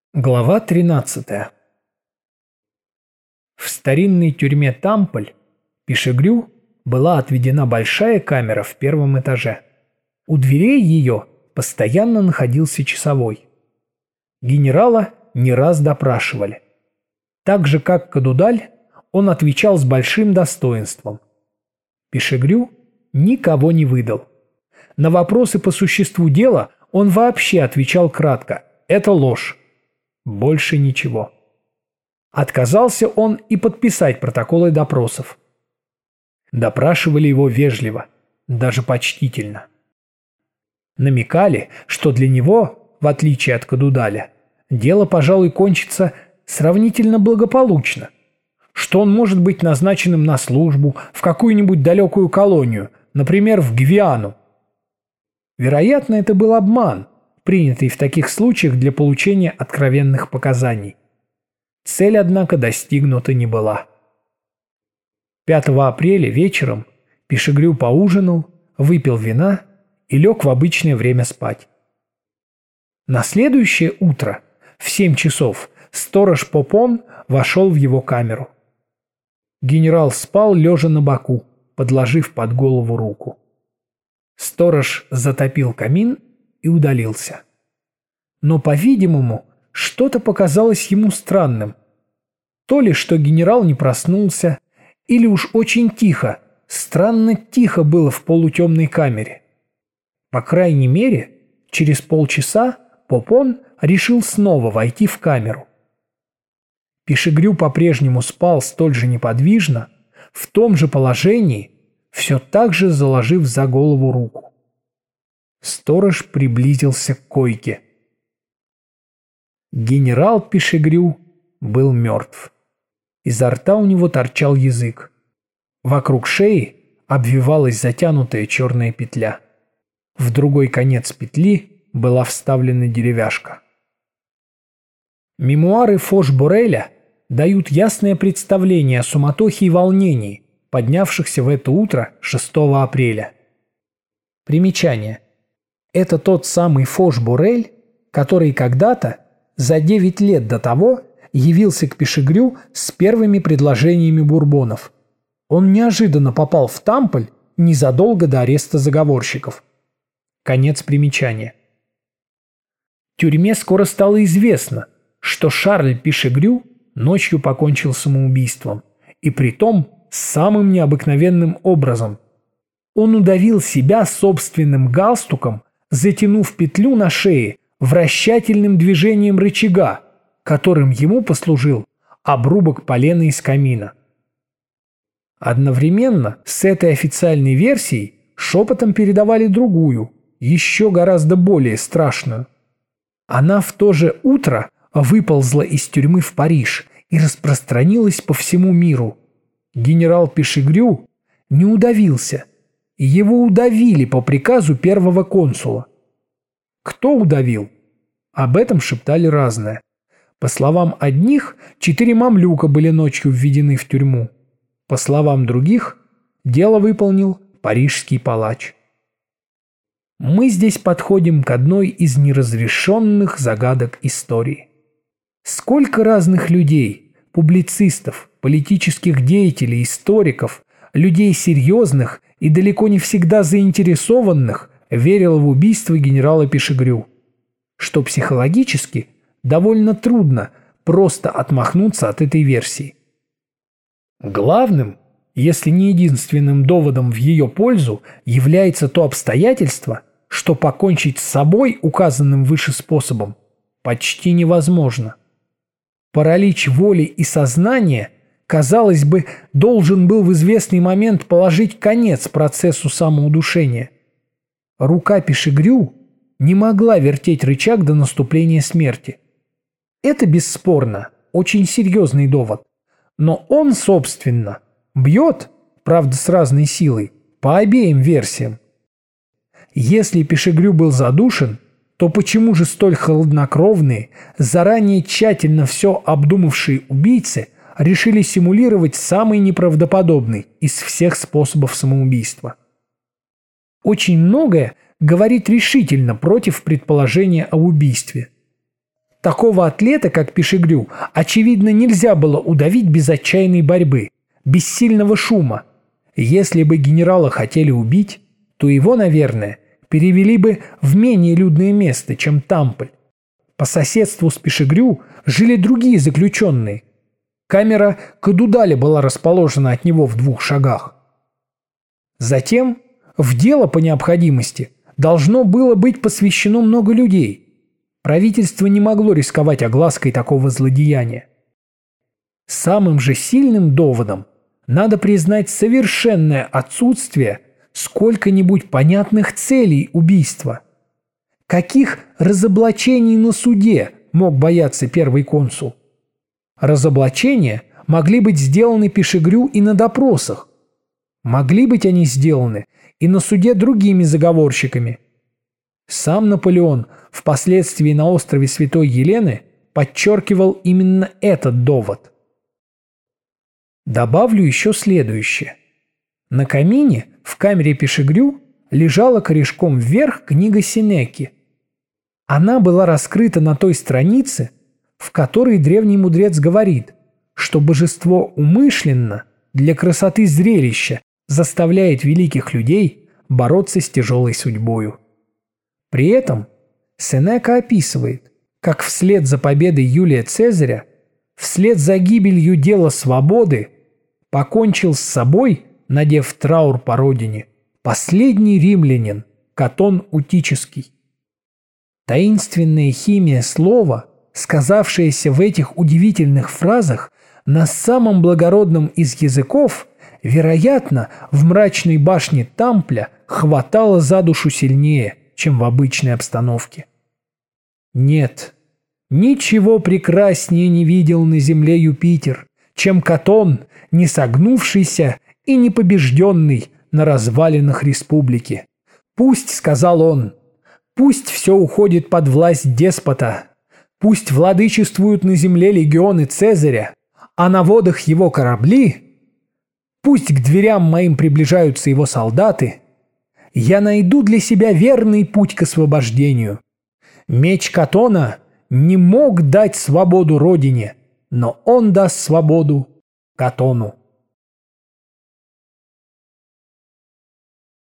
Глава 13. В старинной тюрьме Тамполь Пишегрю была отведена большая камера в первом этаже. У дверей ее постоянно находился часовой. Генерала не раз допрашивали. Так же, как Кадудаль, он отвечал с большим достоинством. Пишегрю никого не выдал. На вопросы по существу дела он вообще отвечал кратко: «Это ложь». Больше ничего. Отказался он и подписать протоколы допросов. Допрашивали его вежливо, даже почтительно. Намекали, что для него, в отличие от Кадудаля, дело, пожалуй, кончится сравнительно благополучно, что он может быть назначенным на службу в какую-нибудь далекую колонию, например, в Гвиану. Вероятно, это был обман, принятый в таких случаях для получения откровенных показаний. Цель, однако, достигнута не была. 5 апреля вечером Пишегрю поужинал, выпил вина и лег в обычное время спать. На следующее утро в 7 часов сторож Попон вошел в его камеру. Генерал спал, лежа на боку, подложив под голову руку. Сторож затопил камин и удалился. Но, по-видимому, что-то показалось ему странным. То ли, что генерал не проснулся, или уж очень тихо, странно тихо было в полутемной камере. По крайней мере, через полчаса Попон решил снова войти в камеру. Пишегрю по-прежнему спал столь же неподвижно, в том же положении, все так же заложив за голову руку. Сторож приблизился к койке. Генерал Пишегрю был мертв. Изо рта у него торчал язык. Вокруг шеи обвивалась затянутая черная петля. В другой конец петли была вставлена деревяшка. Мемуары Фош-Бореля дают ясное представление о суматохе и волнении, поднявшихся в это утро 6 апреля. Примечание. Это тот самый Фош-Борель, который когда-то, за 9 лет до того, явился к Пишегрю с первыми предложениями бурбонов. Он неожиданно попал в Тамполь незадолго до ареста заговорщиков. Конец примечания. Тюрьме скоро стало известно, что Шарль Пишегрю ночью покончил самоубийством, и притом самым необыкновенным образом. Он удавил себя собственным галстуком, затянув петлю на шее вращательным движением рычага, которым ему послужил обрубок полена из камина. Одновременно с этой официальной версией шепотом передавали другую, еще гораздо более страшную. Она в то же утро выползла из тюрьмы в Париж и распространилась по всему миру. Генерал Пишегрю не удавился, и его удавили по приказу первого консула. Кто удавил? Об этом шептали разное. По словам одних, 4 мамлюка были ночью введены в тюрьму. По словам других, дело выполнил парижский палач. Мы здесь подходим к одной из неразрешенных загадок истории. Сколько разных людей, публицистов, политических деятелей, историков, людей серьезных и далеко не всегда заинтересованных верило в убийство генерала Пишегрю, что психологически довольно трудно просто отмахнуться от этой версии. Главным, если не единственным доводом в ее пользу является то обстоятельство, что покончить с собой указанным выше способом почти невозможно. Паралич воли и сознания, казалось бы, должен был в известный момент положить конец процессу самоудушения. Рука Пишегрю не могла вертеть рычаг до наступления смерти. Это, бесспорно, очень серьезный довод. Но он, собственно, бьет, правда с разной силой, по обеим версиям. Если Пишегрю был задушен, то почему же столь хладнокровные, заранее тщательно все обдумавшие убийцы решили симулировать самый неправдоподобный из всех способов самоубийства? Очень многое говорит решительно против предположения об убийстве. Такого атлета, как Пешегрю, очевидно, нельзя было удавить без отчаянной борьбы, без сильного шума. Если бы генерала хотели убить, то его, наверное, перевели бы в менее людное место, чем Тампль. По соседству с Пешегрю жили другие заключенные. Камера Кадудаля была расположена от него в 2 шагах. Затем в дело по необходимости должно было быть посвящено много людей. Правительство не могло рисковать оглаской такого злодеяния. Самым же сильным доводом надо признать совершенное отсутствие сколько-нибудь понятных целей убийства. Каких разоблачений на суде мог бояться первый консул? Разоблачения могли быть сделаны Пешегрю и на допросах. Могли быть они сделаны и на суде другими заговорщиками. Сам Наполеон впоследствии на острове Святой Елены подчеркивал именно этот довод. Добавлю еще следующее. На камине в камере Пешегрю лежала корешком вверх книга Сенеки. Она была раскрыта на той странице, в которой древний мудрец говорит, что божество умышленно для красоты зрелища заставляет великих людей бороться с тяжелой судьбою. При этом Сенека описывает, как вслед за победой Юлия Цезаря, вслед за гибелью дела свободы, покончил с собой, надев траур по родине, последний римлянин Катон Утический. Таинственная химия слова, сказавшаяся в этих удивительных фразах на самом благородном из языков, вероятно, в мрачной башне Тампля хватала за душу сильнее, чем в обычной обстановке. Нет, ничего прекраснее не видел на земле Юпитер, чем Катон, не согнувшийся и не побежденный на развалинах республики. «Пусть, — сказал он, — пусть все уходит под власть деспота, пусть владычествуют на земле легионы Цезаря, а на водах его корабли, пусть к дверям моим приближаются его солдаты, я найду для себя верный путь к освобождению. Меч Катона не мог дать свободу родине, но он даст свободу Катону».